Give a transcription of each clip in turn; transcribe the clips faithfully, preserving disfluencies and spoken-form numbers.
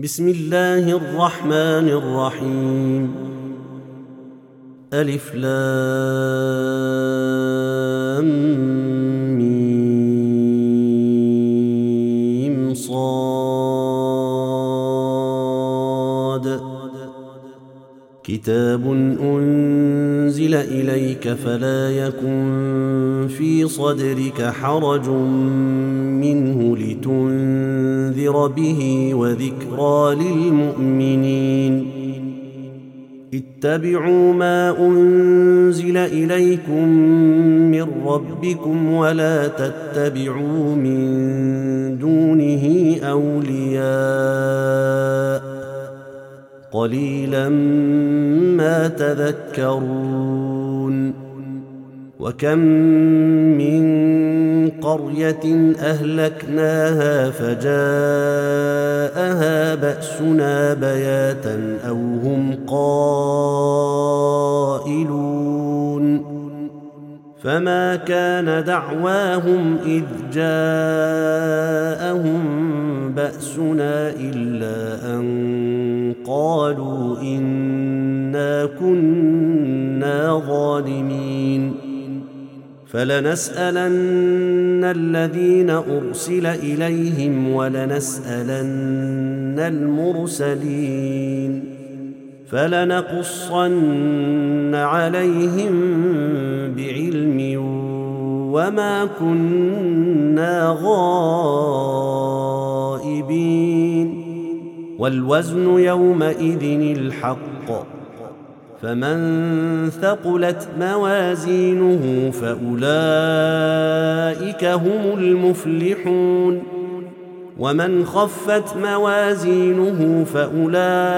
بسم الله الرحمن الرحيم. ألف لام ميم صاد. كتاب أنزل إليك فلا يكن في صدرك حرج منه لتنذر به وذكرى للمؤمنين. اتبعوا ما أنزل إليكم من ربكم ولا تتبعوا من دونه أولياء قليلا ما تذكرون. وكم من قرية أهلكناها فجاءها بأسنا بياتا أو هم قائلون. فما كان دعواهم إذ جاءهم بأسنا إلا أن قالوا إنا كنا ظالمين. فلنسألن الذين أرسل إليهم ولنسألن المرسلين فلنقصن عليهم بعلم وما كنا غائبين. والوزن يومئذ الحق فمن ثقلت موازينه فأولئك هم المفلحون. ومن خفت موازينه فأولئك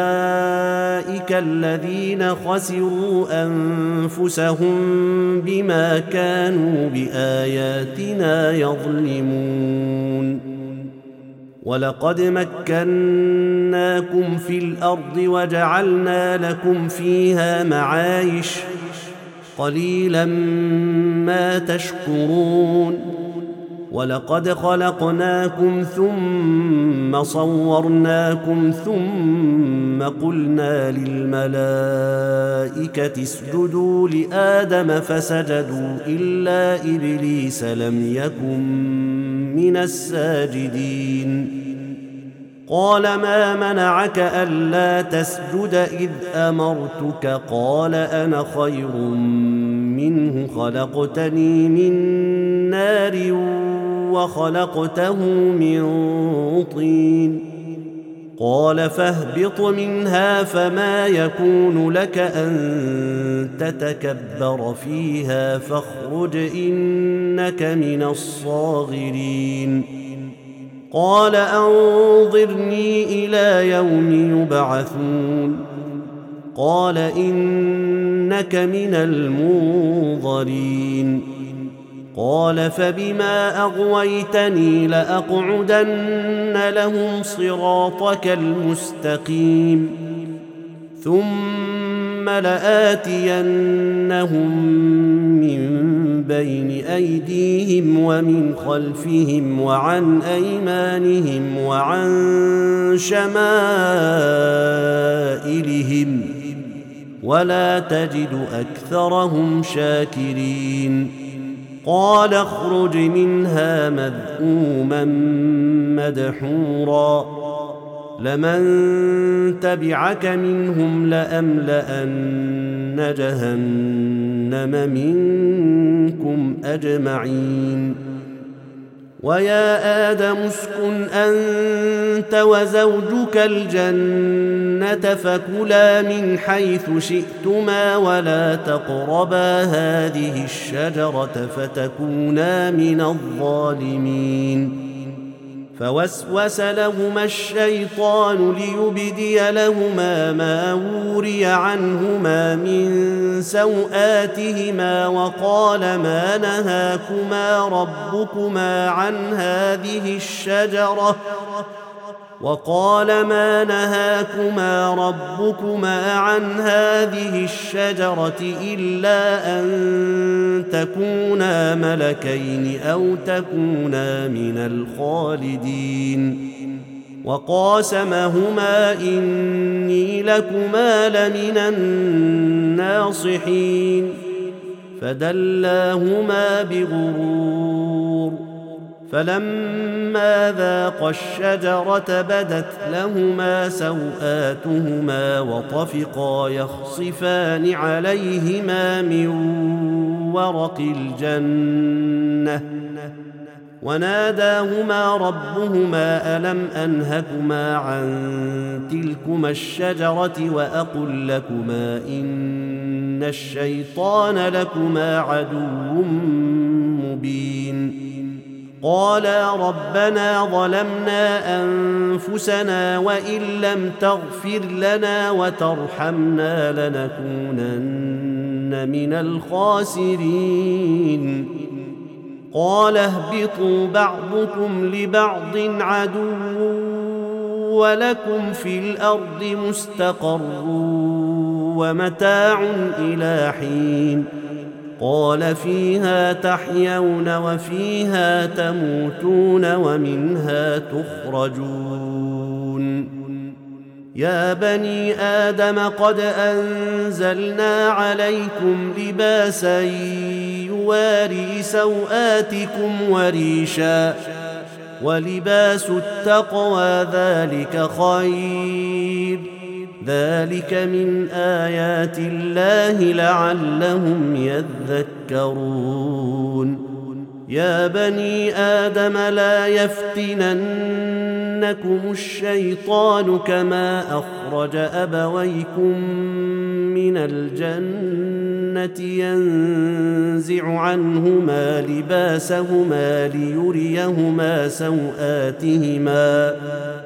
الذين خسروا أنفسهم بما كانوا بآياتنا يظلمون. ولقد مكناكم في الأرض وجعلنا لكم فيها معايش قليلا ما تشكرون. ولقد خلقناكم ثم صورناكم ثم قلنا للملائكة اسجدوا لآدم فسجدوا إلا إبليس لم يكن من الساجدين. قال ما منعك ألا تسجد إذ أمرتك؟ قال أنا خير منه خلقتني من نار وخلقته من طين. قال فاهبط منها فما يكون لك أن تتكبر فيها فاخرج إنك من الصاغرين. قال أنظرني إلى يوم يبعثون. قال إنك من المنظرين. قال فبما أغويتني لأقعدن لهم صراطك المستقيم ثم لآتينهم من بين أيديهم ومن خلفهم وعن أيمانهم وعن شمائلهم ولا تجد أكثرهم شاكرين. قال اخرج منها مذءوما مدحورا لمن تبعك منهم لأملأن جهنم منكم أجمعين. ويا آدم اسكن أنت وزوجك الجنة فكلا من حيث شئتما ولا تقربا هذه الشجرة فتكونا من الظالمين. فوسوس لهما الشيطان ليبدي لهما ما وري عنهما من سوآتهما وقال ما نهاكما ربكما عن هذه الشجرة وقال ما نهاكما ربكما عن هذه الشجرة إلا أن تكونا ملكين أو تكونا من الخالدين وقاسمهما إني لكما لمن الناصحين فدلاهما بغرور فلما ذاقا الشجرة بدت لهما سوآتهما وطفقا يخصفان عليهما من ورق الجنة وناداهما ربهما ألم أنهكما عن تلكما الشجرة وأقل لكما إن الشيطان لكما عدو مبين قالا ربنا ظلمنا أنفسنا وإن لم تغفر لنا وترحمنا لنكونن من الخاسرين قال اهبطوا بعضكم لبعض عدو ولكم في الأرض مستقر ومتاع إلى حين قال فيها تحيون وفيها تموتون ومنها تخرجون يا بني آدم قد أنزلنا عليكم لباسا يواري سوآتكم وريشا ولباس التقوى ذلك خير ذلك من آيات الله لعلهم يذكرون يا بني آدم لا يفتننكم الشيطان كما أخرج أبويكم من الجنة ينزع عنهما لباسهما ليريهما سوآتهما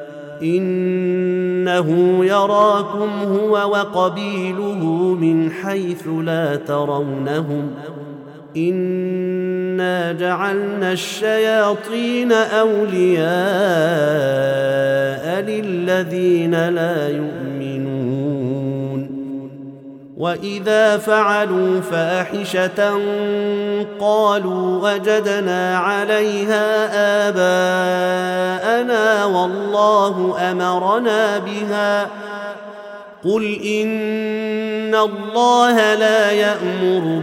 إنه يراكم هو وقبيله من حيث لا ترونهم إنا جعلنا الشياطين أولياء للذين لا يؤمنون وإذا فعلوا فاحشة قالوا وجدنا عليها آباءنا والله أمرنا بها قل إن الله لا يأمر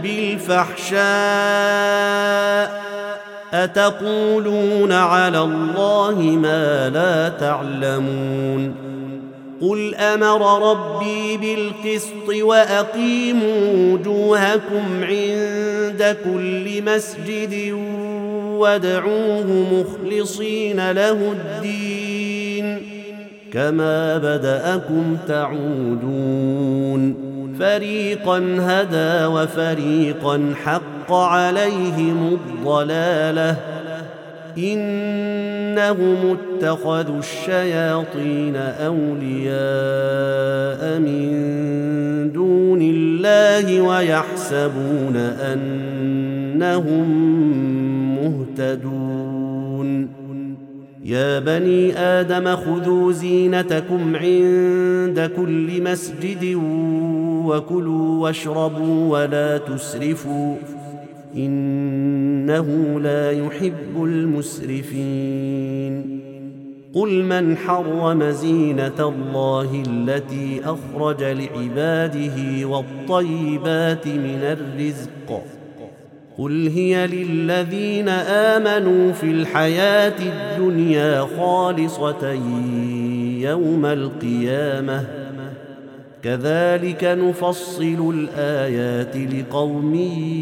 بالفحشاء أتقولون على الله ما لا تعلمون قل أمر ربي بالقسط وأقيموا وجوهكم عند كل مسجد وادعوه مخلصين له الدين كما بدأكم تعودون فريقا هدى وفريقا حق عليهم الضلالة إنهم اتخذوا الشياطين أولياء من دون الله ويحسبون أنهم مهتدون يا بني آدم خذوا زينتكم عند كل مسجد وكلوا واشربوا ولا تسرفوا إنه لا يحب المسرفين قل من حرم زينة الله التي أخرج لعباده والطيبات من الرزق قل هي للذين آمنوا في الحياة الدنيا خالصة يوم القيامة كذلك نفصل الآيات لقوم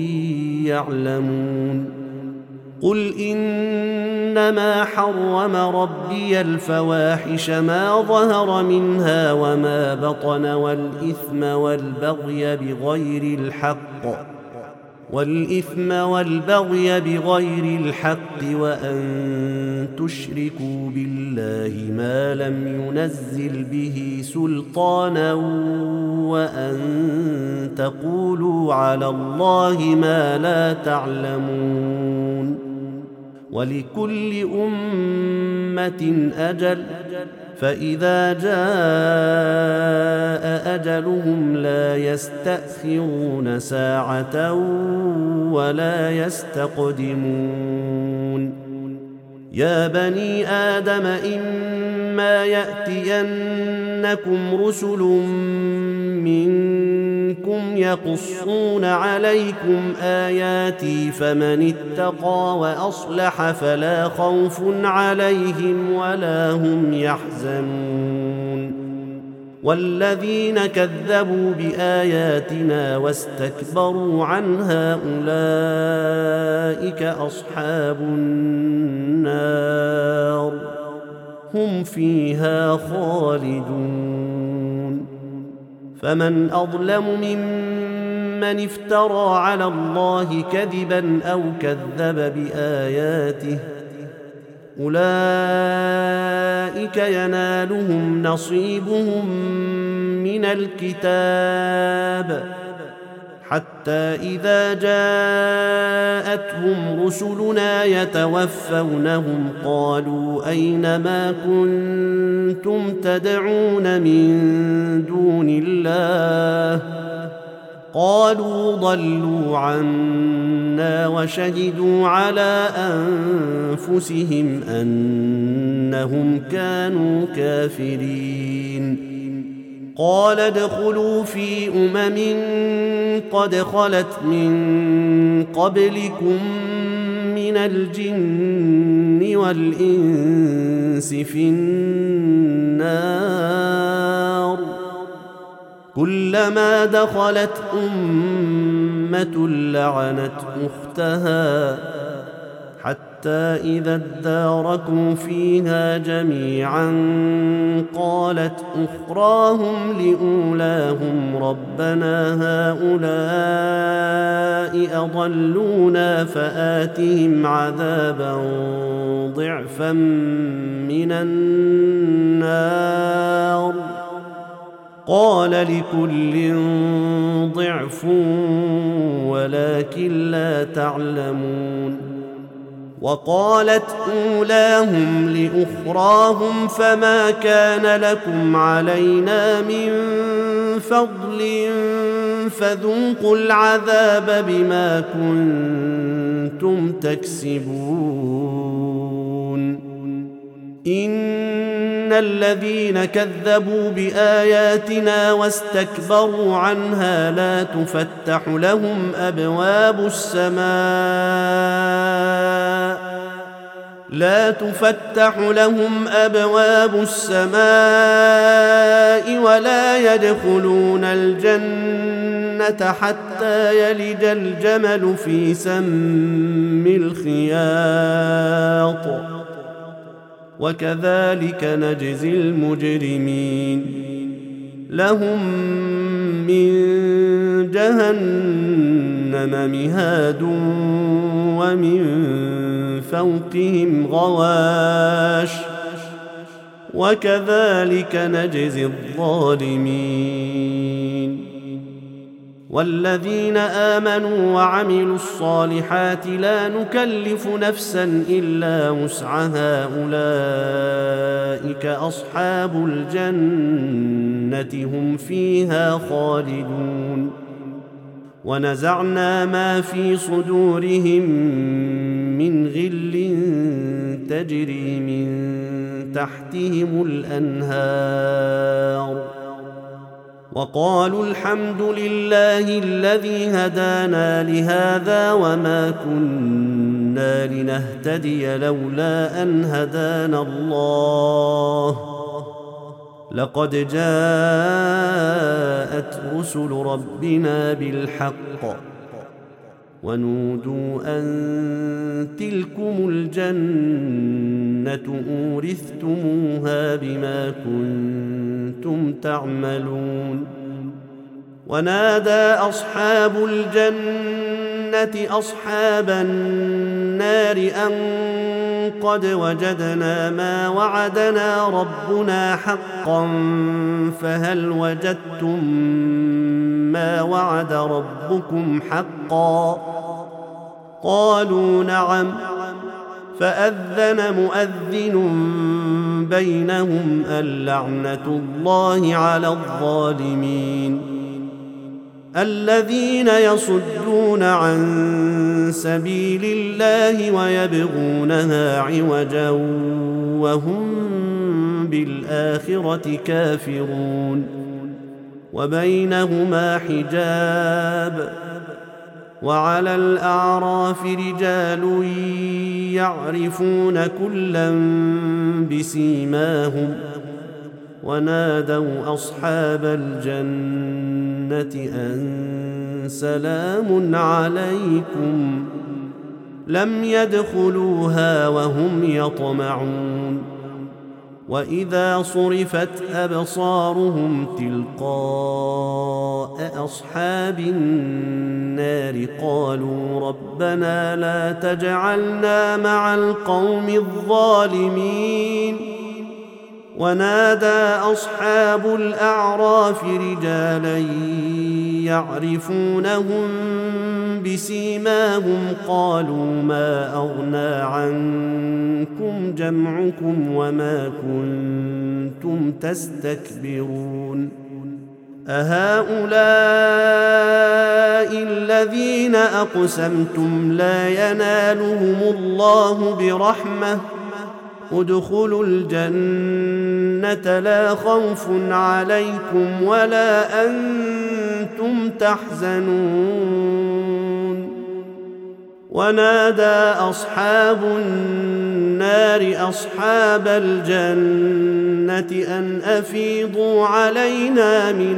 يعلمون قل إنما حرم ربي الفواحش ما ظهر منها وما بطن والإثم والبغي بغير الحق والإثم والبغي بغير الحق وأن تشركوا بالله ما لم ينزل به سلطانا وأن تقولوا على الله ما لا تعلمون ولكل أمة أجل فإذا جاء أجلهم لا يستأخرون ساعة ولا يستقدمون يا بني آدم إما يأتينكم رسل منكم يقصون عليكم آياتي فمن اتقى وأصلح فلا خوف عليهم ولا هم يحزنون والذين كذبوا بآياتنا واستكبروا عنها أولئك أصحاب النار هم فيها خالدون فمن أظلم ممن افترى على الله كذبا أو كذب بآياته أولئك ينالهم نصيبهم من الكتاب حتى إذا جاءتهم رسلنا يتوفونهم قالوا أين ما كنتم تدعون من دون الله قالوا ضلوا عنا وشهدوا على أنفسهم أنهم كانوا كافرين قال ادخلوا في أمم قد خلت من قبلكم من الجن والإنس في النار كلما دخلت أمة لعنت أختها حتى إذا اداركوا فيها جميعا قالت أخراهم لأولاهم ربنا هؤلاء أضلونا فآتهم عذابا ضعفا من النار قال لكل ضعف ولكن لا تعلمون وقالت أولاهم لأخراهم فما كان لكم علينا من فضل فذوقوا العذاب بما كنتم تكسبون إن الذين كذبوا بآياتنا واستكبروا عنها لا تفتح لهم أبواب السماء لا تفتح لهم أبواب السماء ولا يدخلون الجنة حتى يلج الجمل في سم الخياط وكذلك نجزي المجرمين لهم من جهنم مهاد ومن فوقهم غواش وكذلك نجزي الظالمين والذين آمنوا وعملوا الصالحات لا نكلف نفسا إلا وسعها أولئك أصحاب الجنة هم فيها خالدون ونزعنا ما في صدورهم من غل تجري من تحتهم الأنهار وقالوا الحمد لله الذي هدانا لهذا وما كنا لنهتدي لولا أن هدانا الله لقد جاءت رسل ربنا بالحق ونودوا أن تلكم الجنة أورثتموها بما كنتم تعملون ونادى أصحاب الجنة أصحاب النار أن قد وجدنا ما وعدنا ربنا حقا فهل وجدتم ما وعد ربكم حقا قالوا نعم فأذن مؤذن بينهم اللعنة الله على الظالمين الذين يصدون عن سبيل الله ويبغونها عوجا وهم بالآخرة كافرون وبينهما حجاب وعلى الأعراف رجال يعرفون كلا بسيماهم ونادوا أصحاب الجنة أن سلام عليكم لم يدخلوها وهم يطمعون وإذا صرفت أبصارهم تلقاء أصحاب النار قالوا ربنا لا تجعلنا مع القوم الظالمين ونادى أصحاب الأعراف رجالا يعرفونهم بسيماهم قالوا ما أغنى عنكم جمعكم وما كنتم تستكبرون أهؤلاء الذين أقسمتم لا ينالهم الله برحمة ادخلوا الجنة لا خوف عليكم ولا أنتم تحزنون ونادى أصحاب النار أصحاب الجنة أن أفيضوا علينا من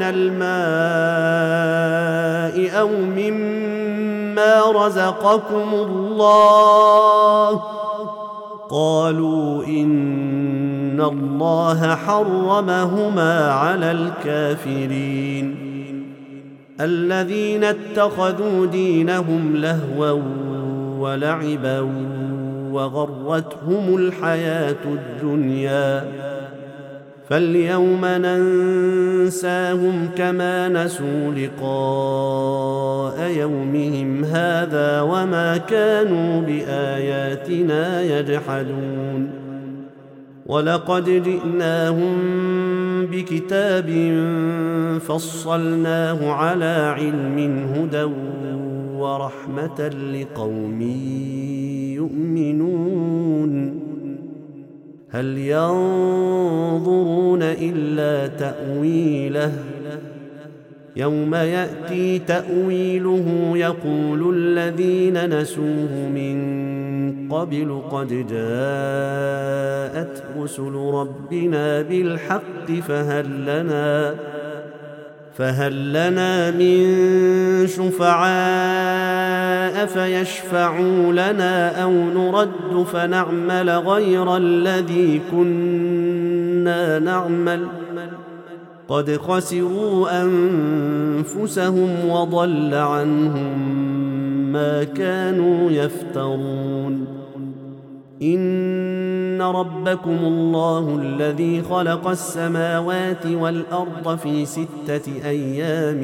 الماء أو مما رزقكم الله قالوا إن الله حرمهما على الكافرين الذين اتخذوا دينهم لهوا ولعبا وغرتهم الحياة الدنيا فاليوم ننساهم كما نسوا لقاء يومهم هذا وما كانوا بآياتنا يجحدون ولقد جئناهم بكتاب فصلناه على علم هدى ورحمة لقوم يؤمنون هل ينظرون إلا تأويله يوم يأتي تأويله يقول الذين نسوه من قبل قد جاءت رسل ربنا بالحق فهل لنا فهل لنا من شفعاء فيشفعوا لنا أو نرد فنعمل غير الذي كنا نعمل قد خسروا أنفسهم وضل عنهم ما كانوا يفترون إن ربكم الله الذي خلق السماوات والأرض في ستة أيام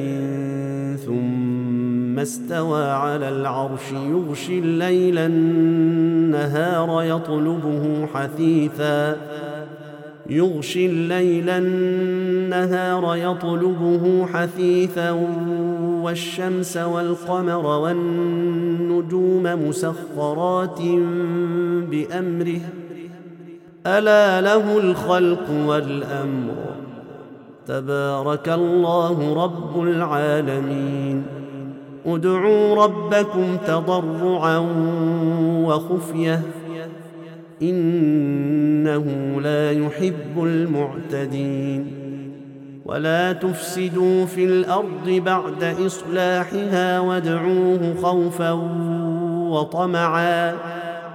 ثم استوى على العرش يغشي الليل النهار يطلبه حثيثا يغشي الليل النهار يطلبه حثيثا والشمس والقمر والنجوم مسخرات بأمره ألا له الخلق والأمر تبارك الله رب العالمين ادعوا ربكم تضرعا وخفية إنه لا يحب المعتدين ولا تفسدوا في الأرض بعد إصلاحها وادعوه خوفا وطمعا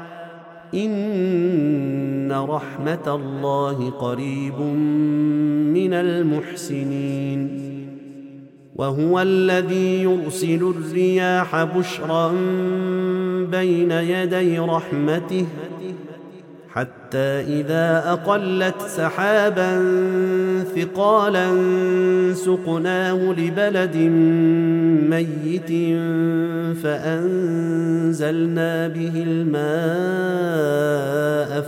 إن رحمة الله قريب من المحسنين وهو الذي يرسل الرياح بشرا بين يدي رحمته حتى إذا أقلت سحابا ثقالا سقناه لبلد ميت فأنزلنا به الماء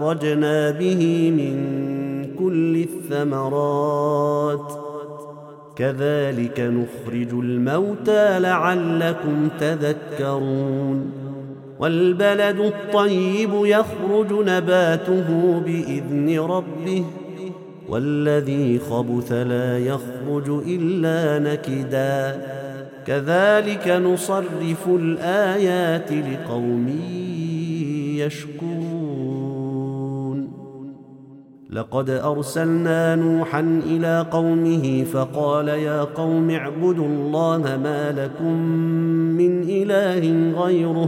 فأخرجنا به من كل الثمرات كذلك نخرج الموتى لعلكم تذكرون والبلد الطيب يخرج نباته بإذن ربه والذي خبث لا يخرج إلا نكدا كذلك نصرف الآيات لقوم يشكرون لقد أرسلنا نوحا إلى قومه فقال يا قوم اعبدوا الله ما لكم من إله غيره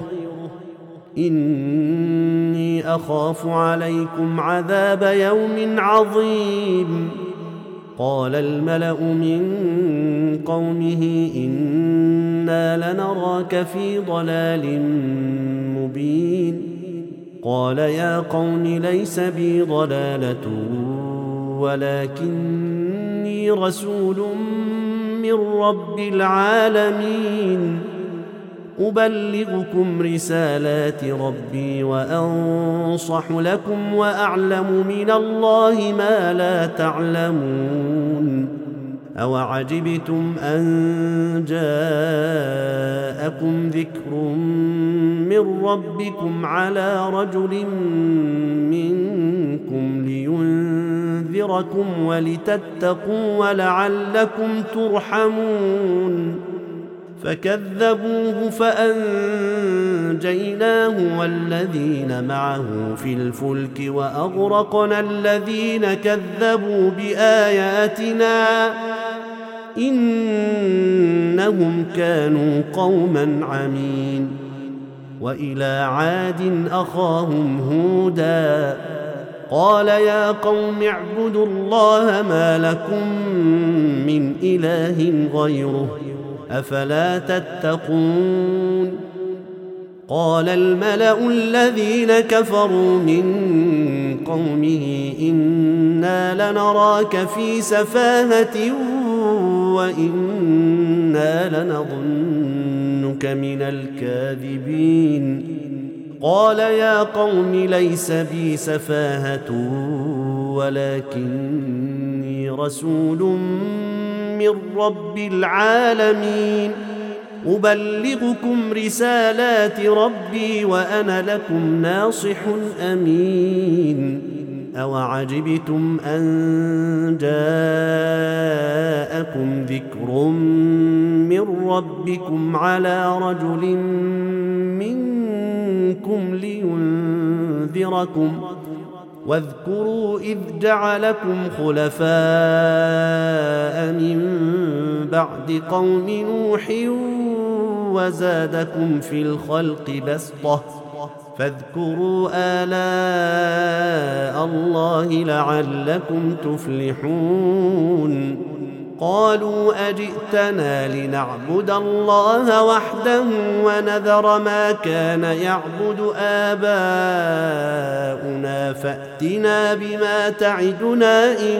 إني أخاف عليكم عذاب يوم عظيم قال الملأ من قومه إنا لنراك في ضلال مبين قال يا قوم ليس بي ضلالة ولكني رسول من رب العالمين أبلغكم رسالات ربي وأنصح لكم وأعلم من الله ما لا تعلمون أوعجبتم أن جاءكم ذكر من ربكم على رجل منكم لينذركم ولتتقوا ولعلكم ترحمون فكذبوه فأنجيناه والذين معه في الفلك وأغرقنا الذين كذبوا بآياتنا إنهم كانوا قوما عمين وإلى عاد أخاهم هودا قال يا قوم اعبدوا الله ما لكم من إله غيره أفلا تتقون قال الملأ الذين كفروا من قومه إنا لنراك في سفاهة وإنا لنظنك من الكاذبين قال يا قوم ليس بي سفاهة ولكني رسول من رب العالمين أبلغكم رسالات ربي وأنا لكم ناصح أمين أوعجبتم أن جاءكم ذكر من ربكم على رجل منكم لينذركم واذكروا إذ جعلكم خلفاء من بعد قوم نوح وزادكم في الخلق بسطة فاذكروا آلاء الله لعلكم تفلحون قالوا أجئتنا لنعبد الله وحده ونذر ما كان يعبد آباؤنا فأتنا بما تعدنا إن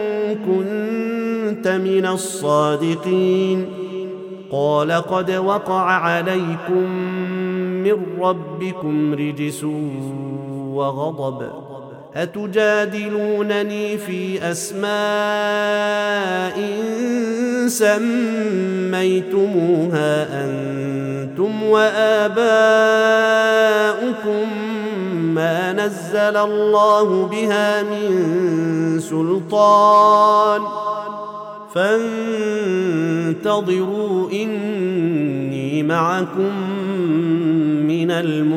كنت من الصادقين قال قد وقع عليكم من ربكم رجس وغضب أتجادلونني في أسماء سميتموها أنتم وآباؤكم ما نزل الله بها من سلطان فانتظروا إني معكم من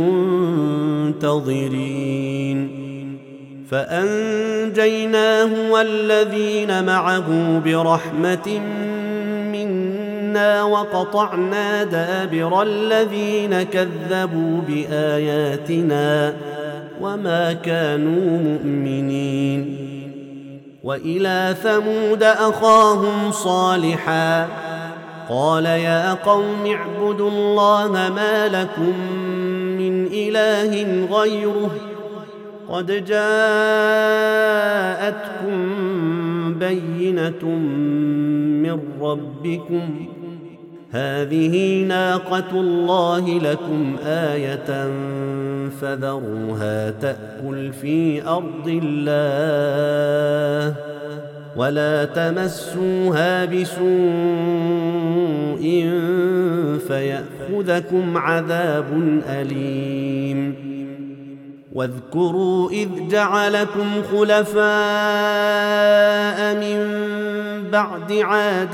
المنتظرين فأنجيناه والذين معه برحمة منا وقطعنا دابر الذين كذبوا بآياتنا وما كانوا مؤمنين وإلى ثمود أخاهم صالحا قال يا قوم اعبدوا الله ما لكم من إله غيره قد جاءتكم بينة من ربكم هذه ناقة الله لكم آية فذروها تأكل في أرض الله ولا تمسوها بسوء فيأخذكم عذاب أليم. واذكروا إذ جعلكم خلفاء من بعد عاد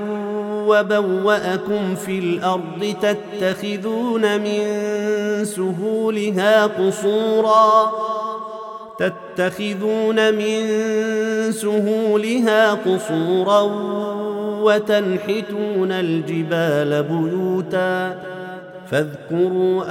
وبوأكم في الأرض تتخذون من سهولها قصورا تتخذون من سهولها قصورا وتنحتون الجبال بيوتا فاذكروا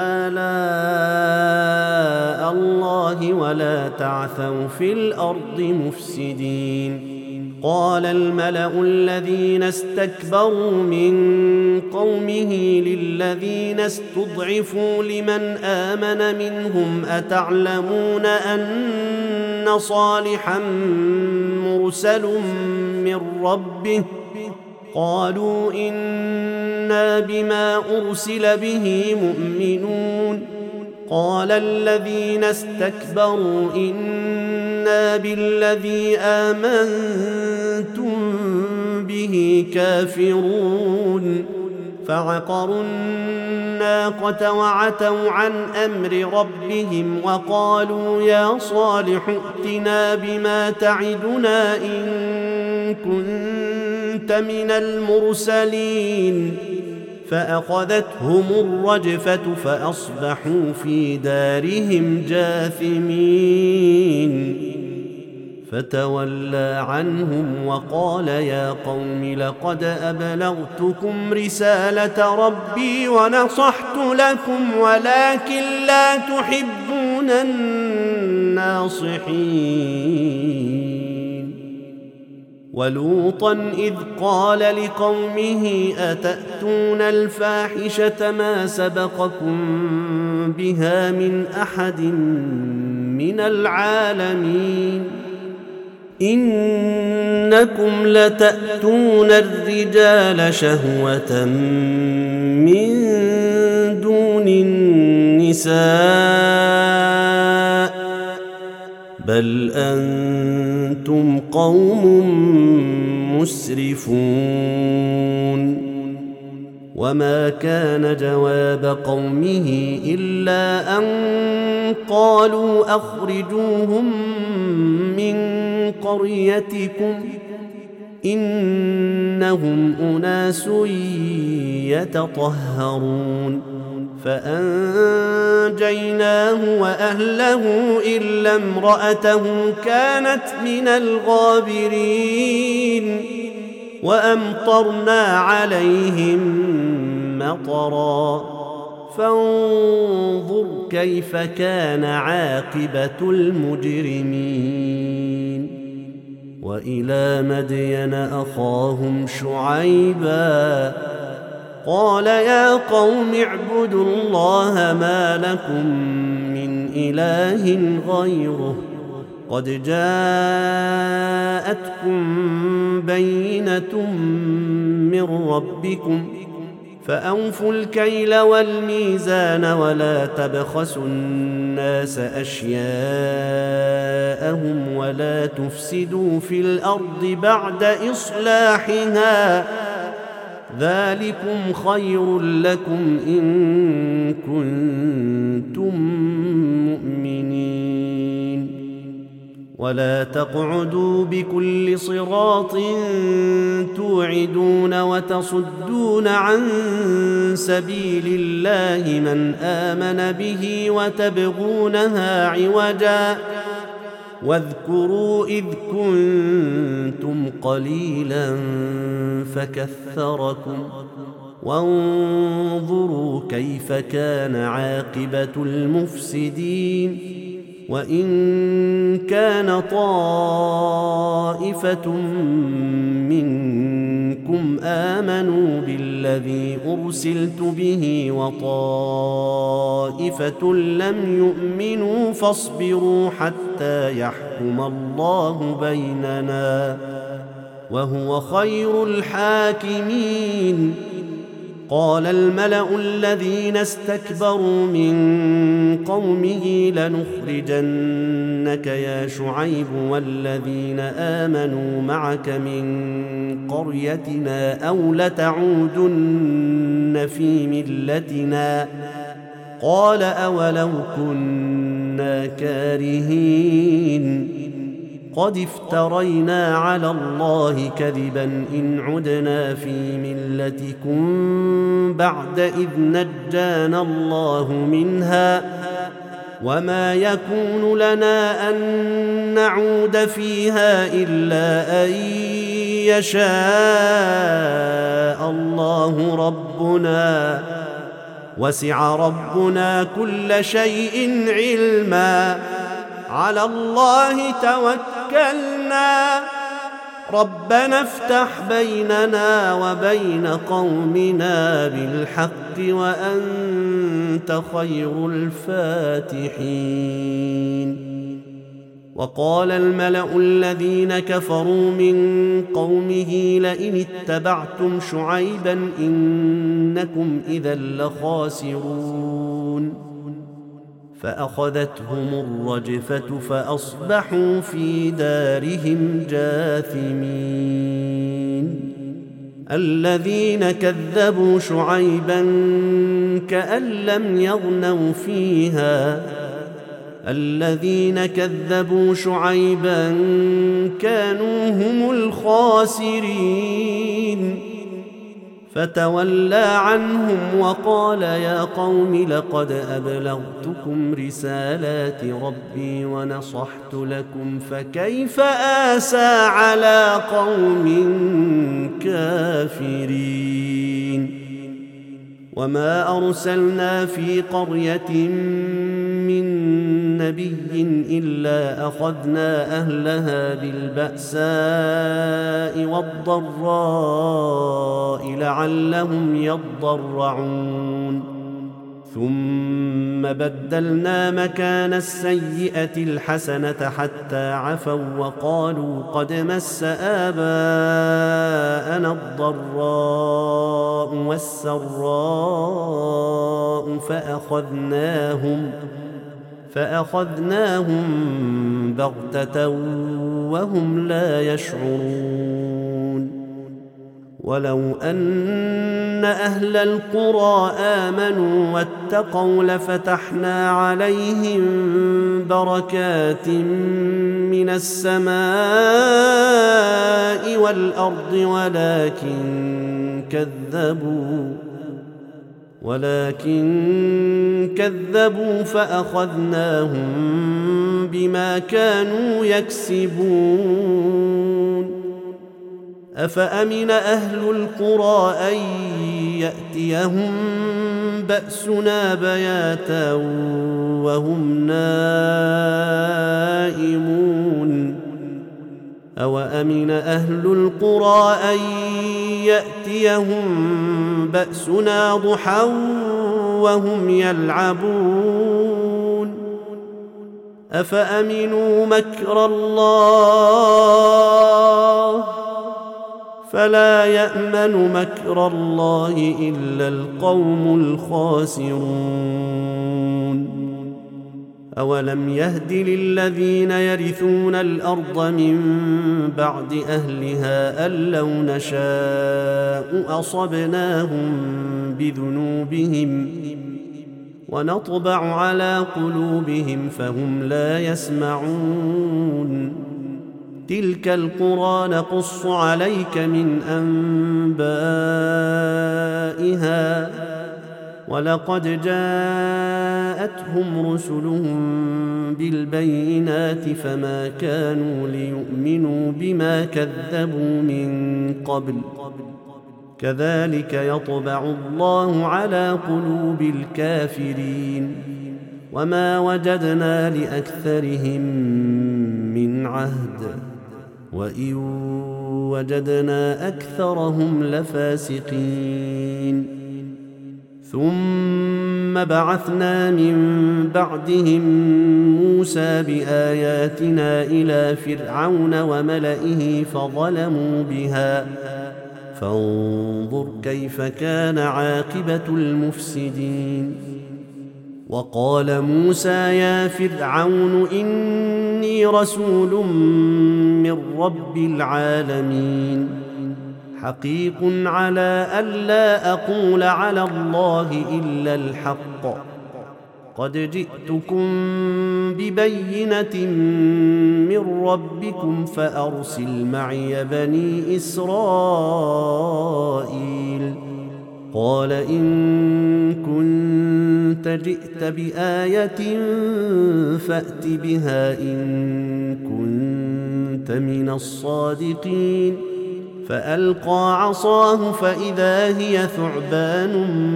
آلاء الله ولا تعثوا في الأرض مفسدين. قال الملأ الذين استكبروا من قومه للذين استضعفوا لمن آمن منهم أتعلمون أن صالحا مرسل من ربه قالوا إنا بما أرسل به مؤمنون. قال الذين استكبروا إنا بالذي آمنتم به كافرون فعقروا الناقة وعتوا عن أمر ربهم وقالوا يا صالح ائتنا بما تعدنا إن كنت من المرسلين فأخذتهم الرجفة فأصبحوا في دارهم جاثمين. فتولى عنهم وقال يا قوم لقد أبلغتكم رسالة ربي ونصحت لكم ولكن لا تحبون الناصحين. ولوطا إذ قال لقومه أتأتون الفاحشة ما سبقكم بها من أحد من العالمين إنكم لتأتون الرجال شهوة من دون النساء بل أنتم قوم مسرفون. وما كان جواب قومه إلا أن قالوا أخرجوهم من قريتكم إنهم أناس يتطهرون. فأنجيناه وأهله إلا امرأته كانت من الغابرين وأمطرنا عليهم مطرا فانظر كيف كان عاقبة المجرمين. وإلى مدين أخاهم شعيبا قال يا قوم اعبدوا الله ما لكم من إله غيره قد جاءتكم بينة من ربكم فأوفوا الكيل والميزان ولا تبخسوا الناس أشياءهم ولا تفسدوا في الأرض بعد إصلاحها ذلكم خير لكم إن كنتم مؤمنين. ولا تقعدوا بكل صراط توعدون وتصدون عن سبيل الله من آمن به وتبغونها عوجا واذكروا إذ كنتم قليلا فكثركم وانظروا كيف كان عاقبة المفسدين. وإن كان طائفة منكم آمنوا بالذي أرسلت به وطائفة لم يؤمنوا فاصبروا حتى يحكم الله بيننا وهو خير الحاكمين. قال الملأ الذين استكبروا من قومه لنخرجنك يا شعيب والذين آمنوا معك من قريتنا أو لتعودن في ملتنا قال أولو كنا كارهين قد افترينا على الله كذبا إن عدنا في ملتكم بعد إذ نجانا الله منها وما يكون لنا أن نعود فيها إلا أن يشاء الله ربنا وسع ربنا كل شيء علما على الله توكلنا ربنا افتح بيننا وبين قومنا بالحق وأنت خير الفاتحين. وقال الملأ الذين كفروا من قومه لئن اتبعتم شعيبا إنكم إذا لخاسرون فأخذتهم الرجفة فأصبحوا في دارهم جاثمين. الذين كذبوا شعيبا كأن لم يغنوا فيها الذين كذبوا شعيبا كانوا هم الخاسرين فتولى عنهم وقال يا قوم لقد أبلغتكم رسالات ربي ونصحت لكم فكيف آسى على قوم كافرين. وما أرسلنا في قرية من نبي إلا أخذنا أهلها بالبأساء والضراء لعلهم يضرعون ثم بدلنا مكان السيئة الحسنة حتى عفوا وقالوا قد مس آباءنا الضراء والسراء فأخذناهم فأخذناهم بغتة وهم لا يشعرون. ولو أن أهل القرى آمنوا واتقوا لفتحنا عليهم بركات من السماء والأرض ولكن كذبوا ولكن كذبوا فأخذناهم بما كانوا يكسبون. أفأمن أهل القرى أن يأتيهم بأسنا بياتا وهم نائمون أوأمن أهل القرى أن يأتيهم بأسنا ضحى وهم يلعبون أفأمنوا مكر الله فلا يأمن مكر الله إلا القوم الخاسرون. أولم يهد للذين يرثون الأرض من بعد أهلها أن لو نشاء أصبناهم بذنوبهم ونطبع على قلوبهم فهم لا يسمعون. تلك القرى نقص عليك من أنبائها ولقد جاءتهم رسلهم بالبينات فما كانوا ليؤمنوا بما كذبوا من قبل كذلك يطبع الله على قلوب الكافرين وما وجدنا لأكثرهم من عهد وإن وجدنا أكثرهم لفاسقين. ثم بعثنا من بعدهم موسى بآياتنا إلى فرعون وملئه فظلموا بها فانظر كيف كان عاقبة المفسدين. وقال موسى يا فرعون إني رسول من رب العالمين حقيق على ألا أقول على الله إلا الحق قد جئتكم ببينة من ربكم فأرسل معي بني إسرائيل. قال إن كنت جئت بآية فأت بها إن كنت من الصادقين. فألقى عصاه فإذا هي ثعبان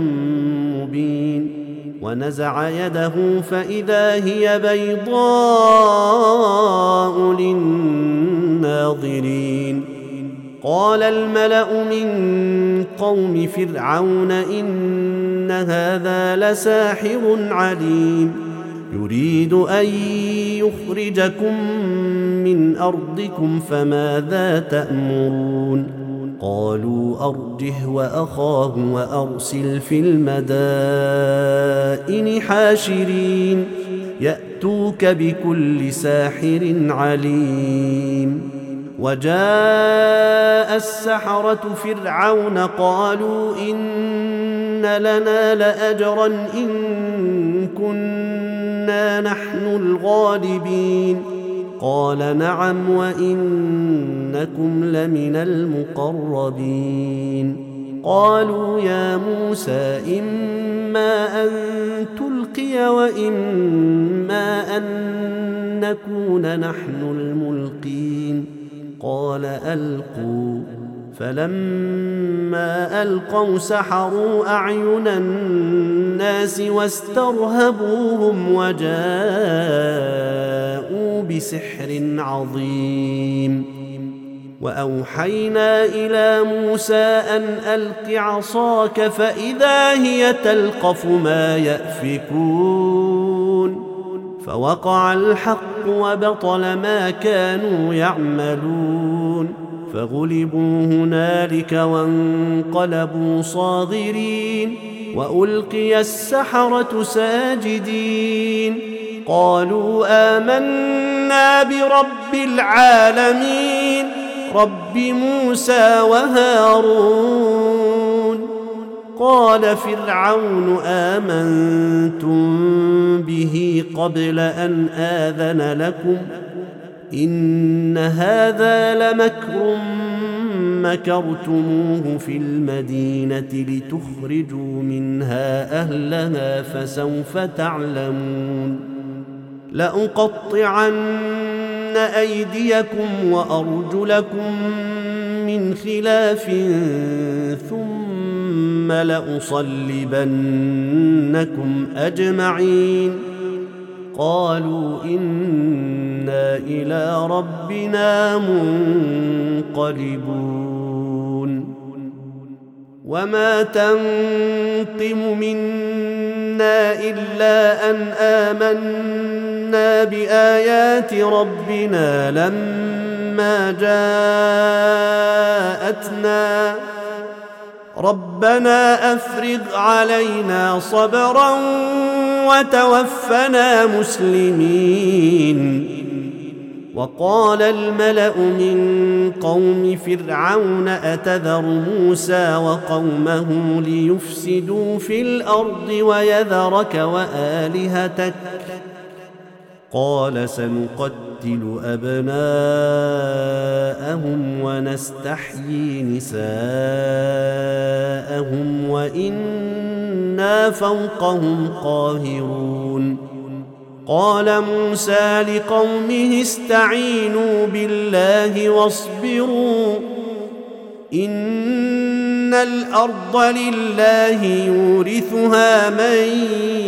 مبين ونزع يده فإذا هي بيضاء للناظرين. قال الملأ من قوم فرعون إن هذا لساحر عليم يريد أن يخرجكم من أرضكم فماذا تأمرون؟ قالوا أرجه وأخاه وأرسل في المدائن حاشرين يأتوك بكل ساحر عليم. وجاء السحرة فرعون قالوا إن لنا لأجرا إن كنا نحن الغالبين. قال نعم وإنكم لمن المقربين. قالوا يا موسى إما أن تلقي وإما أن نكون نحن الملقين. قال ألقوا. فلما ألقوا سحروا أعين الناس واسترهبوهم وجاءوا بسحر عظيم. وأوحينا إلى موسى أن ألق عصاك فإذا هي تلقف ما يأفكون. فوقع الحق وبطل ما كانوا يعملون فغلبوا هنالك وانقلبوا صاغرين وألقي السحرة ساجدين. قالوا آمنا برب العالمين رب موسى وهارون. قال فرعون آمنتم به قبل أن آذن لكم إن هذا لمكر مكرتموه في المدينة لتخرجوا منها أهلها فسوف تعلمون. لأقطعن أيديكم وأرجلكم من خلاف ثم لأصلبنكم أجمعين. قالوا إنا إلى ربنا منقلبون. وما تنقم منا إلا أن آمنا بآيات ربنا لما جاءتنا ربنا أفرغ علينا صبرا وتوفنا مسلمين. وقال الملأ من قوم فرعون أتذر موسى وقومه ليفسدوا في الأرض ويذرك وآلهتك قال سنقتل أبناءهم ونستحيي نساءهم وإنا فوقهم قاهرون. قال موسى لقومه استعينوا بالله واصبروا إن الأرض لله يورثها من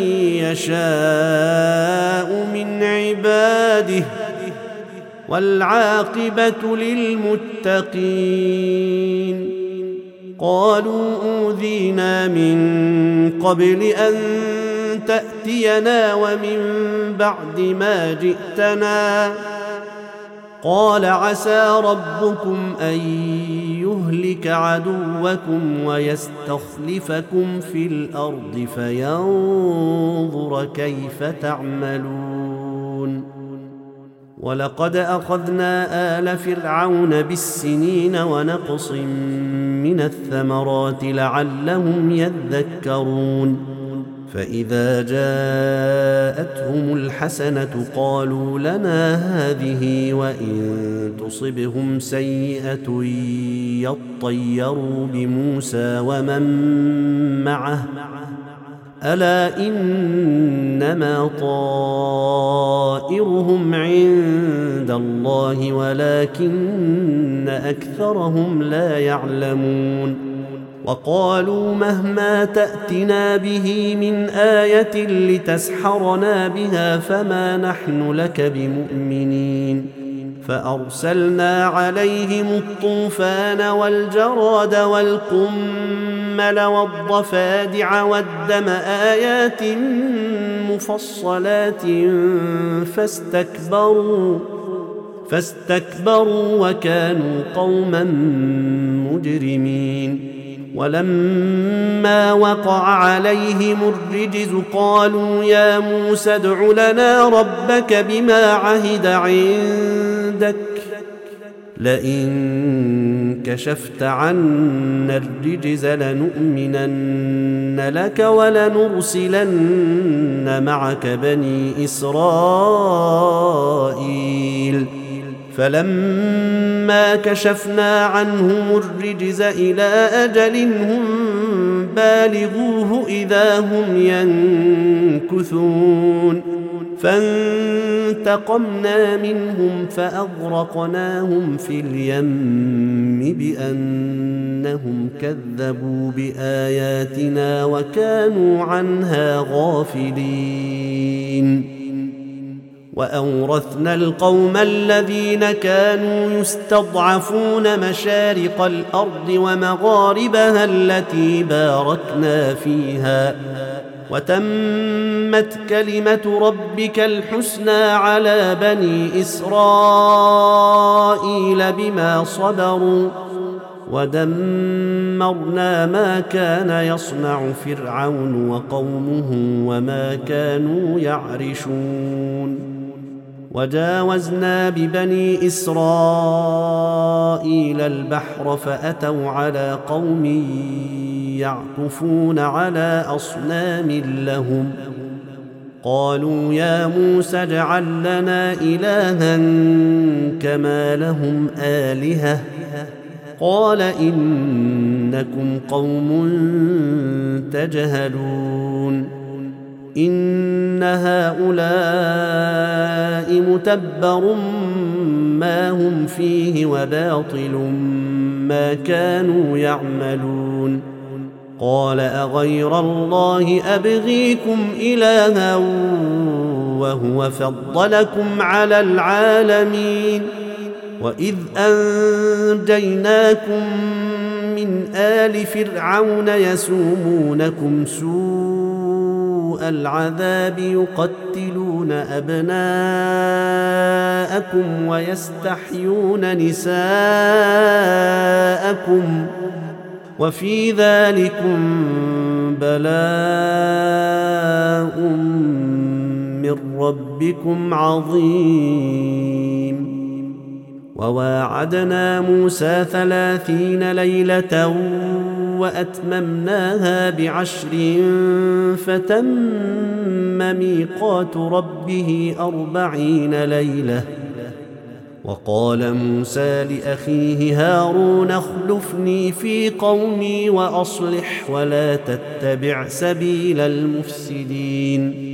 يشاء من عباده والعاقبة للمتقين. قالوا أوذينا من قبل أن تأتينا ومن بعد ما جئتنا قال عسى ربكم أن يهلك عدوكم ويستخلفكم في الأرض فينظر كيف تعملون ولقد أخذنا آل فرعون بالسنين ونقص من الثمرات لعلهم يذكرون فإذا جاءتهم الحسنة قالوا لنا هذه وإن تصبهم سيئة يطيروا بموسى ومن معه ألا إنما طائرهم عند الله ولكن أكثرهم لا يعلمون وقالوا مهما تأتنا به من آية لتسحرنا بها فما نحن لك بمؤمنين فأرسلنا عليهم الطوفان والجراد والقمل والضفادع والدم آيات مفصلات فاستكبروا فاستكبروا وكانوا قوما مجرمين ولما وقع عليهم الرجز قالوا يا موسى ادع لنا ربك بما عهد عندك لئن كشفت عنا الرجز لنؤمنن لك ولنرسلن معك بني إسرائيل فلما كشفنا عنهم الرجز إلى أجل هم بالغوه إذا هم ينكثون فانتقمنا منهم فأغرقناهم في اليم بأنهم كذبوا بآياتنا وكانوا عنها غافلين وأورثنا القوم الذين كانوا يستضعفون مشارق الأرض ومغاربها التي باركنا فيها وتمت كلمة ربك الحسنى على بني إسرائيل بما صبروا ودمرنا ما كان يصنع فرعون وقومه وما كانوا يعرشون وجاوزنا ببني إسرائيل البحر فأتوا على قوم يعكفون على أصنام لهم قالوا يا موسى اجعل لنا إلها كما لهم آلهة قال إنكم قوم تجهلون إن هؤلاء متبر ما هم فيه وباطل ما كانوا يعملون قال أغير الله أبغيكم إلها وهو فضلكم على العالمين وإذ أنجيناكم من آل فرعون يسومونكم سوء العذاب يقتلون أبناءكم ويستحيون نساءكم وفي ذلكم بلاء من ربكم عظيم وواعدنا موسى ثلاثين ليلة وأتممناها بعشر فتم ميقات ربه أربعين ليلة وقال موسى لأخيه هارون اخلفني في قومي وأصلح ولا تتبع سبيل المفسدين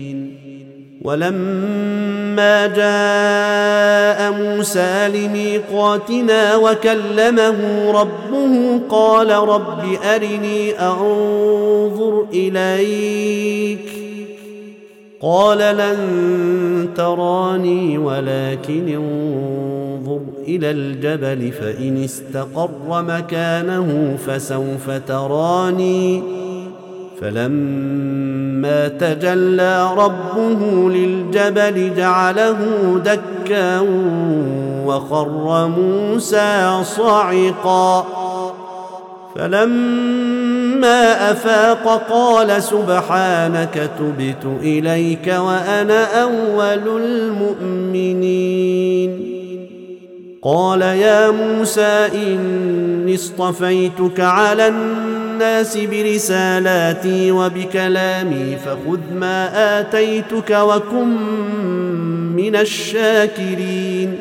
ولما جاء موسى لميقاتنا وكلمه ربه قال رب أرني أنظر إليك قال لن تراني ولكن انظر إلى الجبل فإن استقر مكانه فسوف تراني فلما تجلى ربه للجبل جعله دكا وخر موسى صعقا فلما أفاق قال سبحانك تبت إليك وأنا أول المؤمنين قال يا موسى إني اصطفيتك على الناس برسالاتي وبكلامي فخذ ما آتيتك وكن من الشاكرين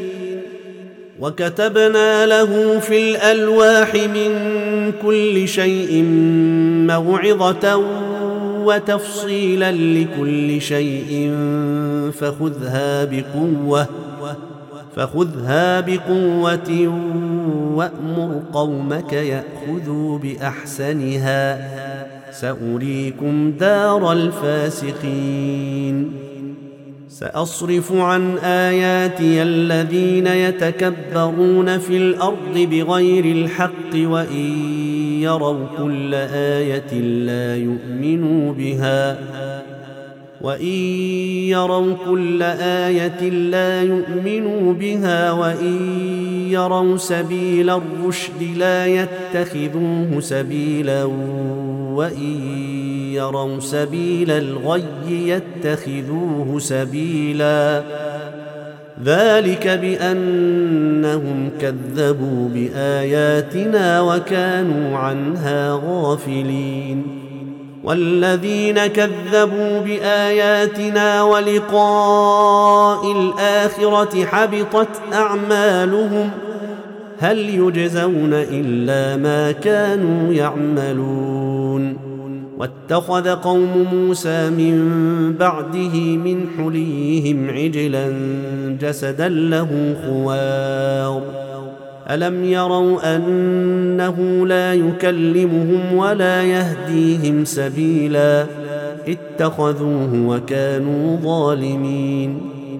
وكتبنا له في الألواح من كل شيء موعظة وتفصيلا لكل شيء فخذها بقوة فخذها بقوة وأمر قومك يأخذوا بأحسنها سأريكم دار الفاسقين سأصرف عن آياتي الذين يتكبرون في الأرض بغير الحق وإن يروا كل آية لا يؤمنوا بها وإن يروا كل آية لا يؤمنوا بها وإن يروا سبيل الرشد لا يتخذوه سبيلا وإن يروا سبيل الغي يتخذوه سبيلا ذلك بأنهم كذبوا بآياتنا وكانوا عنها غافلين والذين كذبوا بآياتنا ولقاء الآخرة حبطت أعمالهم هل يجزون إلا ما كانوا يعملون واتخذ قوم موسى من بعده من حليهم عجلا جسدا له خوار ألم يروا أنه لا يكلمهم ولا يهديهم سبيلا اتخذوه وكانوا ظالمين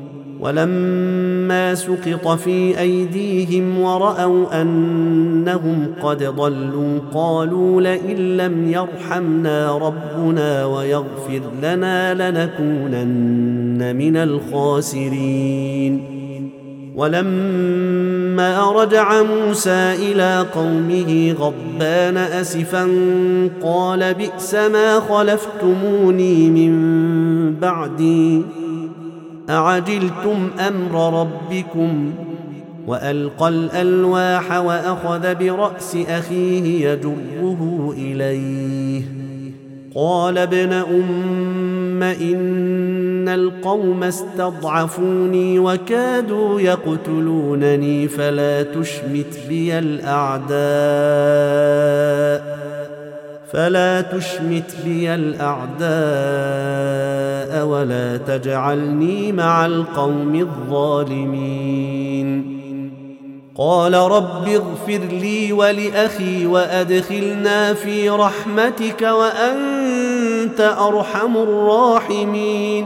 ولما سقط في أيديهم ورأوا أنهم قد ضلوا قالوا لئن لم يرحمنا ربنا ويغفر لنا لنكونن من الخاسرين ولما رجع موسى إلى قومه غضبان أسفا قال بئس ما خلفتموني من بعدي أعجلتم أمر ربكم وألقى الألواح وأخذ برأس أخيه يجره إليه قال ابن أم إن القوم استضعفوني وكادوا يقتلونني فلا تشمت بي الأعداء فلا تشمت بي الأعداء ولا تجعلني مع القوم الظالمين قال رب اغفر لي ولأخي وأدخلنا في رحمتك وأنت أرحم الراحمين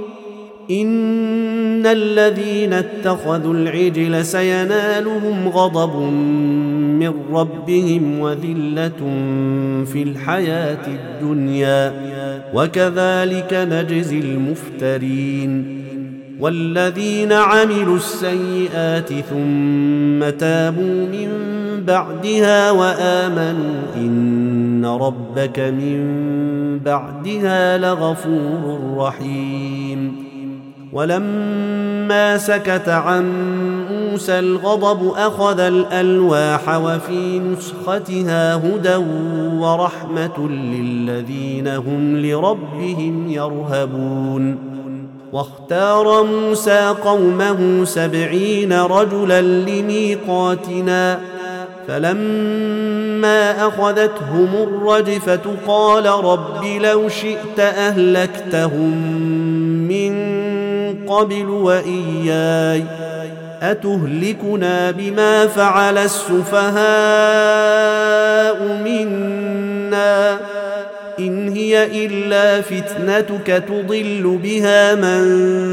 إن الذين اتخذوا العجل سينالهم غضب من ربهم وذلة في الحياة الدنيا وكذلك نجزي المفترين والذين عملوا السيئات ثم تابوا من بعدها وآمنوا إن ربك من بعدها لغفور رحيم ولما سكت عن موسى الغضب أخذ الألواح وفي نسختها هدى ورحمة للذين هم لربهم يرهبون واختار موسى قومه سبعين رجلا لميقاتنا فلما أخذتهم الرجفة قال رب لو شئت أهلكتهم من قبل وإياي أتهلكنا بما فعل السفهاء منا إن هي إلا فتنتك تضل بها من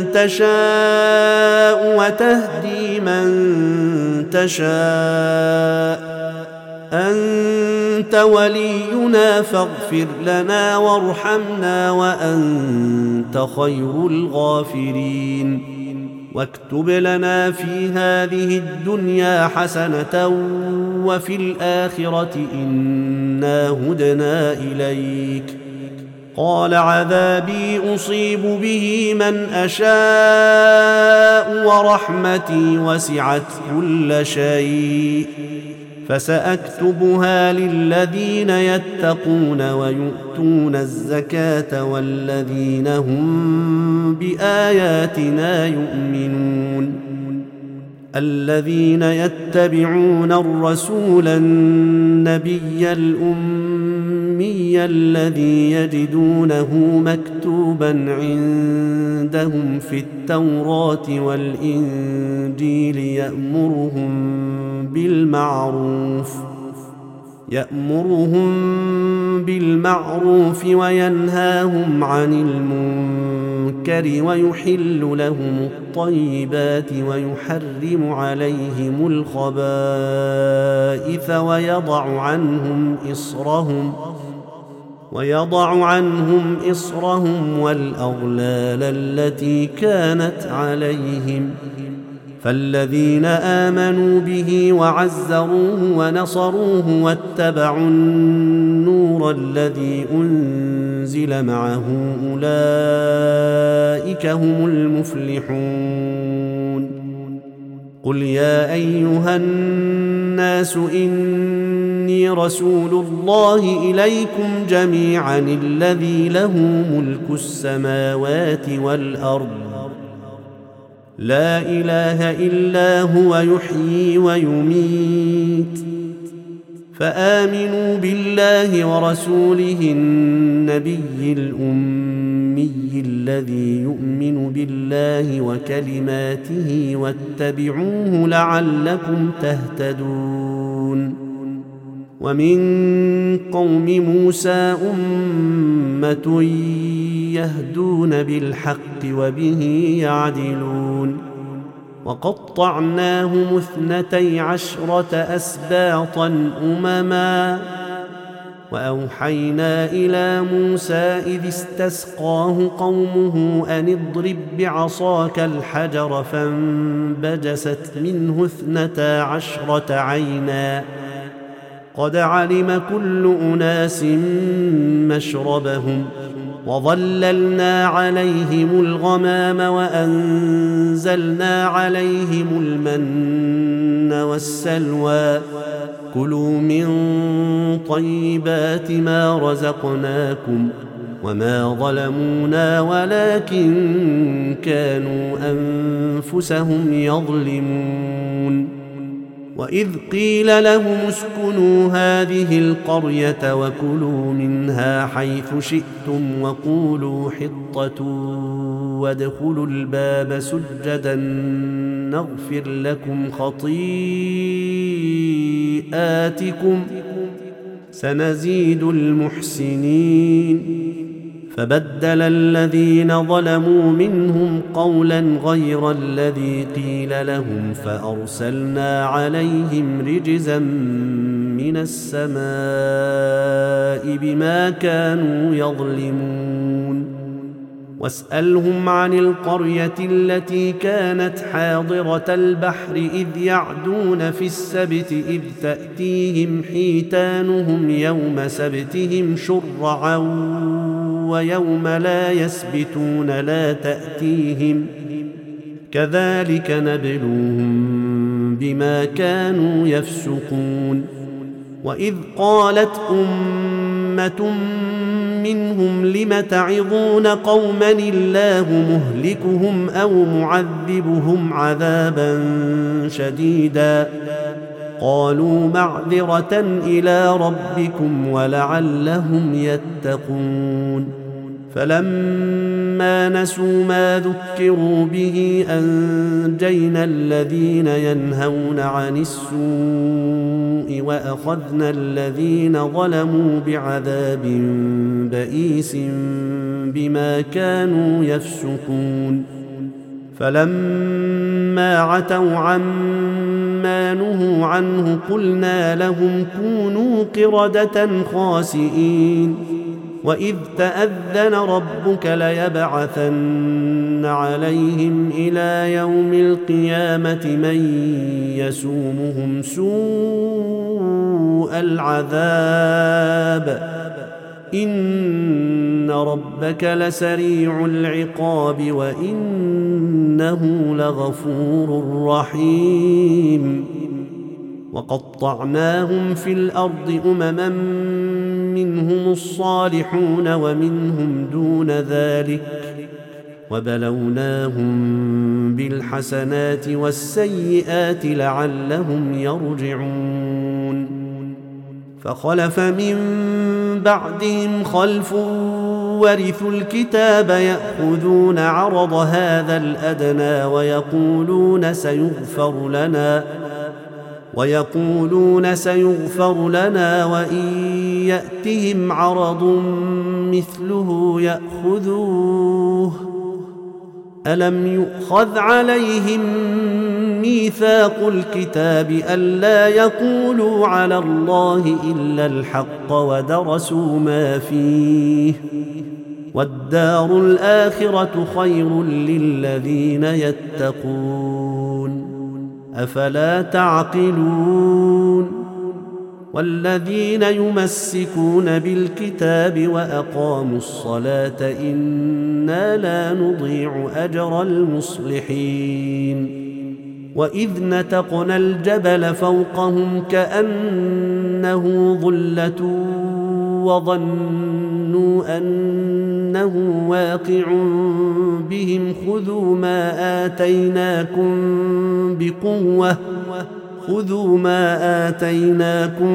تشاء وتهدي من تشاء أنت أنت ولينا فاغفر لنا وارحمنا وأنت خير الغافرين واكتب لنا في هذه الدنيا حسنة وفي الآخرة إنا هدنا إليك قال عذابي أصيب به من أشاء ورحمتي وسعت كل شيء فسأكتبها للذين يتقون ويؤتون الزكاة والذين هم بآياتنا يؤمنون الذين يتبعون الرسول النبي الأمي الذي يجدونه مكتوبا عندهم في التوراة والإنجيل يأمرهم بالمعروف يأمرهم بالمعروف وينهاهم عن المنكر ويحل لهم الطيبات ويحرم عليهم الخبائث ويضع عنهم إصرهم ويضع عنهم إصرهم والأغلال التي كانت عليهم فالذين آمنوا به وعزروه ونصروه واتبعوا النور الذي أنزل معه أولئك هم المفلحون قل يا أيها الناس إني رسول الله إليكم جميعا الذي له ملك السماوات والأرض لا إله إلا هو يحيي ويميت فآمنوا بالله ورسوله النبي الأمي الذي يؤمن بالله وكلماته واتبعوه لعلكم تهتدون ومن قوم موسى أمة يهدون بالحق وبه يعدلون وقطعناهم اثنتي عشرة أسباطا أمما وأوحينا إلى موسى إذ استسقاه قومه أن اضرب بعصاك الحجر فانبجست منه اثنتا عشرة عينا قد علم كل أناس مشربهم وظللنا عليهم الغمام وأنزلنا عليهم المن والسلوى كلوا من طيبات ما رزقناكم وما ظلمونا ولكن كانوا أنفسهم يظلمون وإذ قيل لهم اسكنوا هذه القرية وكلوا منها حيث شئتم وقولوا حطة وادخلوا الباب سجدا نغفر لكم خطيئاتكم سنزيد المحسنين فبدل الذين ظلموا منهم قولا غير الذي قيل لهم فأرسلنا عليهم رجزا من السماء بما كانوا يظلمون واسألهم عن القرية التي كانت حاضرة البحر إذ يعدون في السبت إذ تأتيهم حيتانهم يوم سبتهم شرعا ويوم لا يسبتون لا تأتيهم كذلك نبلوهم بما كانوا يفسقون وإذ قالت أمة منهم لم تعظون قوما الله مهلكهم أو معذبهم عذابا شديدا قالوا معذرة إلى ربكم ولعلهم يتقون فلما نسوا ما ذكروا به أنجينا الذين ينهون عن السوء وأخذنا الذين ظلموا بعذاب بئيس بما كانوا يفسقون فلما عتوا عما عما نهوا عنه قلنا لهم كونوا قردة خاسئين وإذ تأذن ربك ليبعثن عليهم إلى يوم القيامة من يسومهم سوء العذاب إن ربك لسريع العقاب وإنه لغفور رحيم وقطعناهم في الأرض أمما منهم الصالحون ومنهم دون ذلك وبلوناهم بالحسنات والسيئات لعلهم يرجعون فخلف من بعدهم خلف ورثوا الكتاب يأخذون عرض هذا الأدنى ويقولون سيغفر لنا ويقولون سيغفر لنا وإن يأتهم عرض مثله يأخذوه ألم يؤخذ عليهم ميثاق الكتاب ألا يقولوا على الله إلا الحق ودرسوا ما فيه والدار الآخرة خير للذين يتقون أفلا تعقلون والذين يمسكون بالكتاب وأقاموا الصلاة إنا لا نضيع أجر المصلحين وإذ نتقنا الجبل فوقهم كأنه ظلة وظنوا أنه واقع بهم خذوا ما آتيناكم بقوة خذوا ما آتيناكم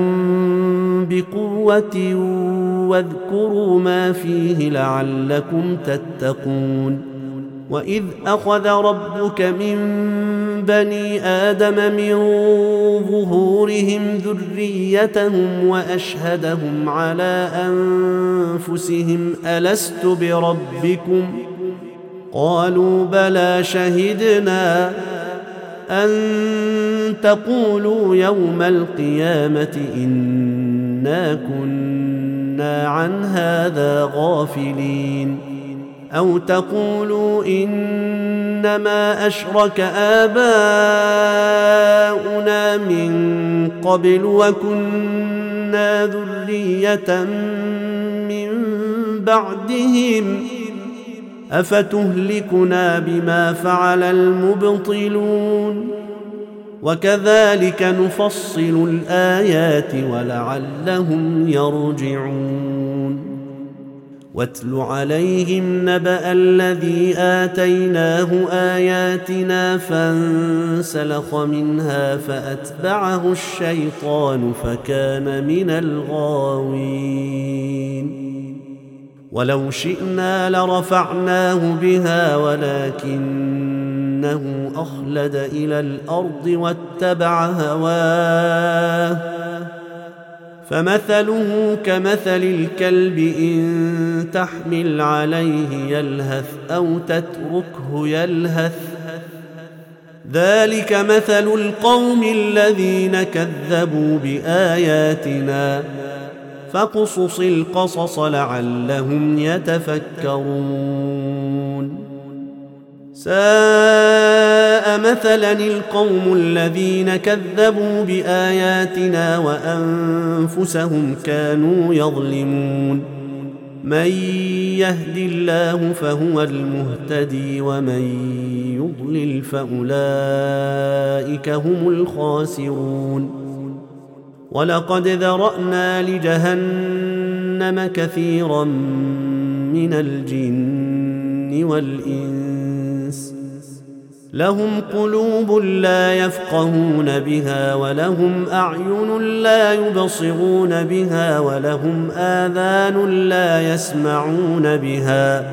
بقوة واذكروا ما فيه لعلكم تتقون وإذ أخذ ربك من بني آدم من ظهورهم ذريتهم وأشهدهم على أنفسهم ألست بربكم قالوا بلى شهدنا أن تقولوا يوم القيامة إنا كنا عن هذا غافلين أو تقولوا إنما أشرك آباؤنا من قبل وكنا ذرية من بعدهم أفتهلكنا بما فعل المبطلون وكذلك نفصل الآيات ولعلهم يرجعون واتل عليهم نبأ الذي آتيناه آياتنا فانسلخ منها فأتبعه الشيطان فكان من الغاوين ولو شئنا لرفعناه بها ولكنه أخلد إلى الأرض واتبع هواه فمثله كمثل الكلب إن تحمل عليه يلهث أو تتركه يلهث ذلك مثل القوم الذين كذبوا بآياتنا فاقصص القصص لعلهم يتفكرون ساء مثلا القوم الذين كذبوا بآياتنا وأنفسهم كانوا يظلمون من يهد الله فهو المهتدي ومن يضلل فأولئك هم الخاسرون ولقد ذرأنا لجهنم كثيرا من الجن والإنس لهم قلوب لا يفقهون بها ولهم أعين لا يبصرون بها ولهم آذان لا يسمعون بها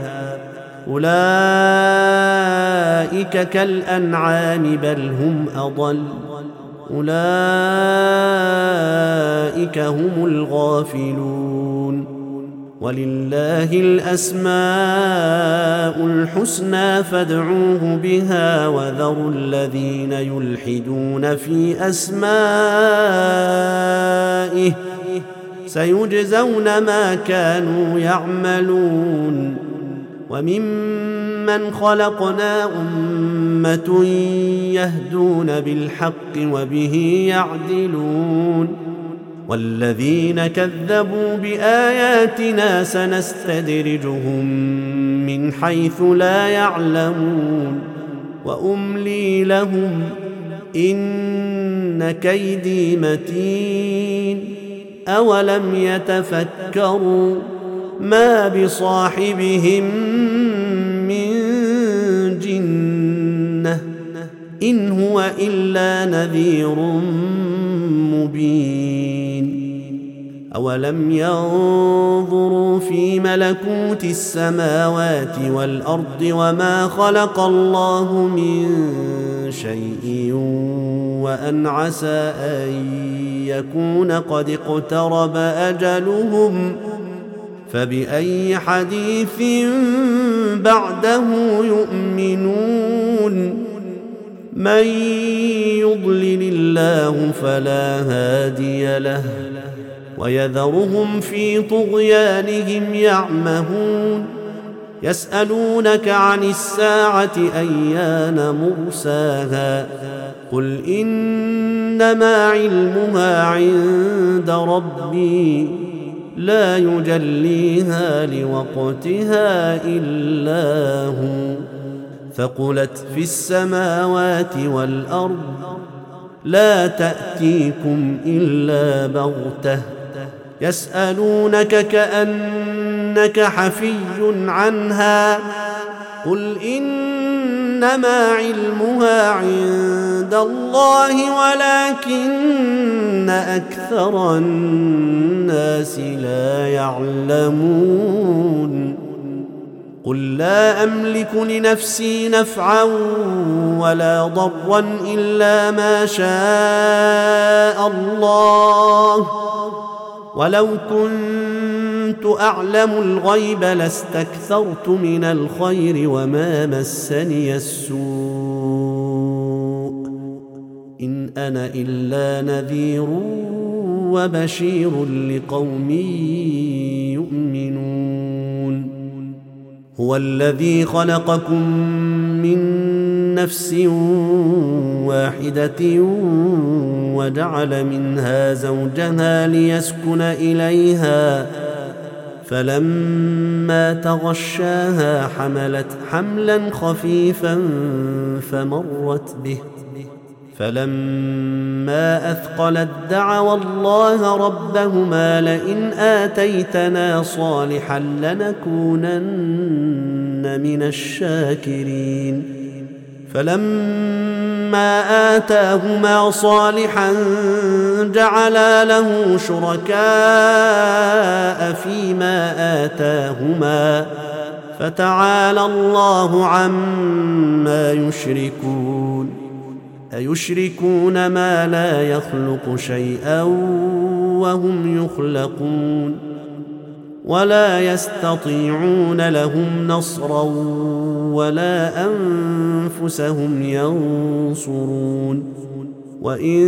أولئك كالأنعام بل هم أضل أولئك هم الغافلون ولله الأسماء الحسنى فادعوه بها وذروا الذين يلحدون في أسمائه سيجزون ما كانوا يعملون. وممن خلقنا أمة يهدون بالحق وبه يعدلون والذين كذبوا بآياتنا سنستدرجهم من حيث لا يعلمون وأملي لهم إن كيدي متين. أولم يتفكروا ما بصاحبهم من جنة إن هو إلا نذير مبين. أولم ينظروا في ملكوت السماوات والأرض وما خلق الله من شيء وأن عسى أن يكون قد اقترب أجلهم فبأي حديث بعده يؤمنون. من يضلل الله فلا هادي له ويذرهم في طغيانهم يعمهون. يسألونك عن الساعة أيان مرساها قل إنما علمها عند ربي لا يجليها لوقتها إلا هو ثقلت في السماوات والأرض لا تأتيكم إلا بغتة يسألونك كأنك حفي عنها قل إنما علمها عند الله ولكن أكثر الناس لا يعلمون. قل لا أملك لنفسي نفعا ولا ضرا إلا ما شاء الله ولو كنت أعلم الغيب لاستكثرت من الخير وما مسني السوء إن أنا إلا نذير وبشير لقوم يؤمنون. هو الذي خلقكم من نفس واحدة وجعل منها زوجها ليسكن إليها فلما تغشاها حملت حملا خفيفا فمرت به فلما أثقلت دعوا الله ربهما لئن آتيتنا صالحا لنكونن من الشاكرين فلما آتاهما صالحا جعلا له شركاء فيما آتاهما فتعالى الله عما يشركون. أيشركون ما لا يخلق شيئا وهم يخلقون ولا يستطيعون لهم نصرا ولا أنفسهم ينصرون. وإن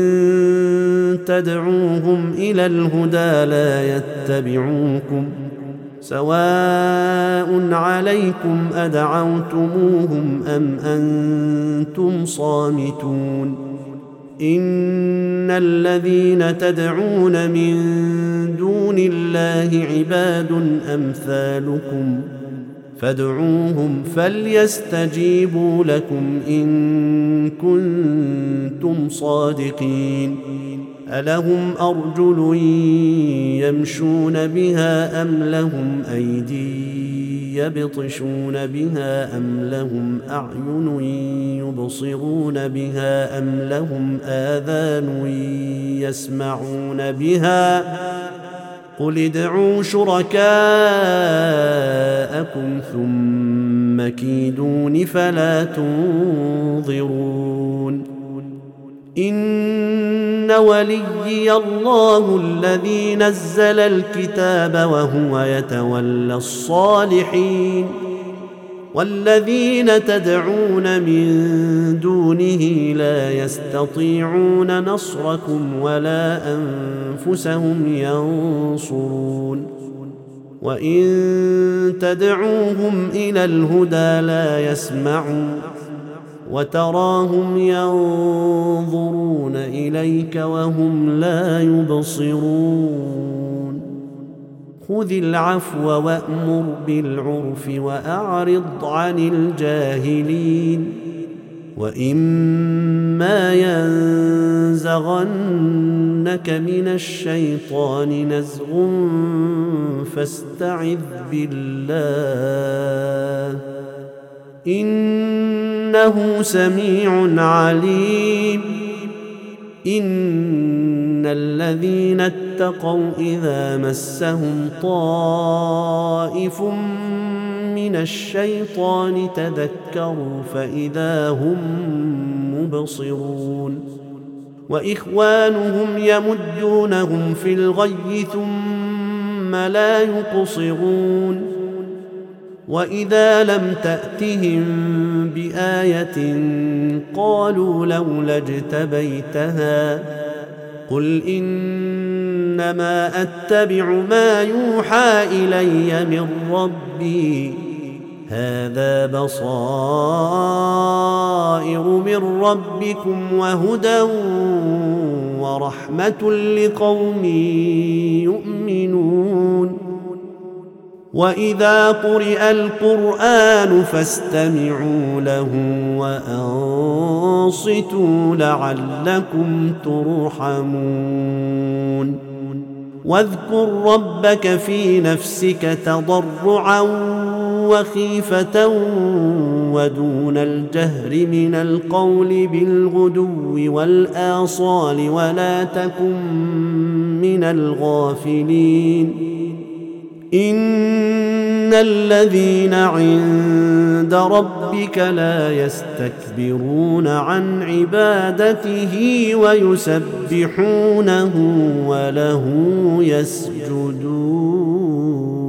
تدعوهم إلى الهدى لا يتبعوكم سواء عليكم أدعوتموهم أم أنتم صامتون. إن الذين تدعون من دون الله عباد أمثالكم فادعوهم فليستجيبوا لكم إن كنتم صادقين. ألهم أرجل يمشون بها أم لهم أيدي يبطشون بها أم لهم أعين يبصرون بها أم لهم آذان يسمعون بها قل ادعوا شركاءكم ثم كيدون فلا تنظرون. إن وليي الله الذي نزل الكتاب وهو يتولى الصالحين والذين تدعون من دونه لا يستطيعون نصركم ولا أنفسهم ينصرون وإن تدعوهم إلى الهدى لا يسمعون وتراهم ينظرون إليك وهم لا يبصرون خذ العفو وأمر بالعرف وأعرض عن الجاهلين وإما ينزغنك من الشيطان نزغ فاستعذ بالله إنه سميع عليم إن الذين اتقوا إذا مسهم طائف من الشيطان تذكروا فإذا هم مبصرون وإخوانهم يمدونهم في الغي ثم لا يقصرون وإذا لم تأتهم بآية قالوا لولا اجتبيتها قل إنما أتبع ما يوحى إلي من ربي هذا بصائر من ربكم وهدى ورحمة لقوم يؤمنون وإذا قرئ القرآن فاستمعوا له وأنصتوا لعلكم ترحمون واذكر ربك في نفسك تضرعا وخيفة ودون الجهر من القول بالغدو والآصال ولا تكن من الغافلين إن الذين عند ربك لا يستكبرون عن عبادته ويسبحونه وله يسجدون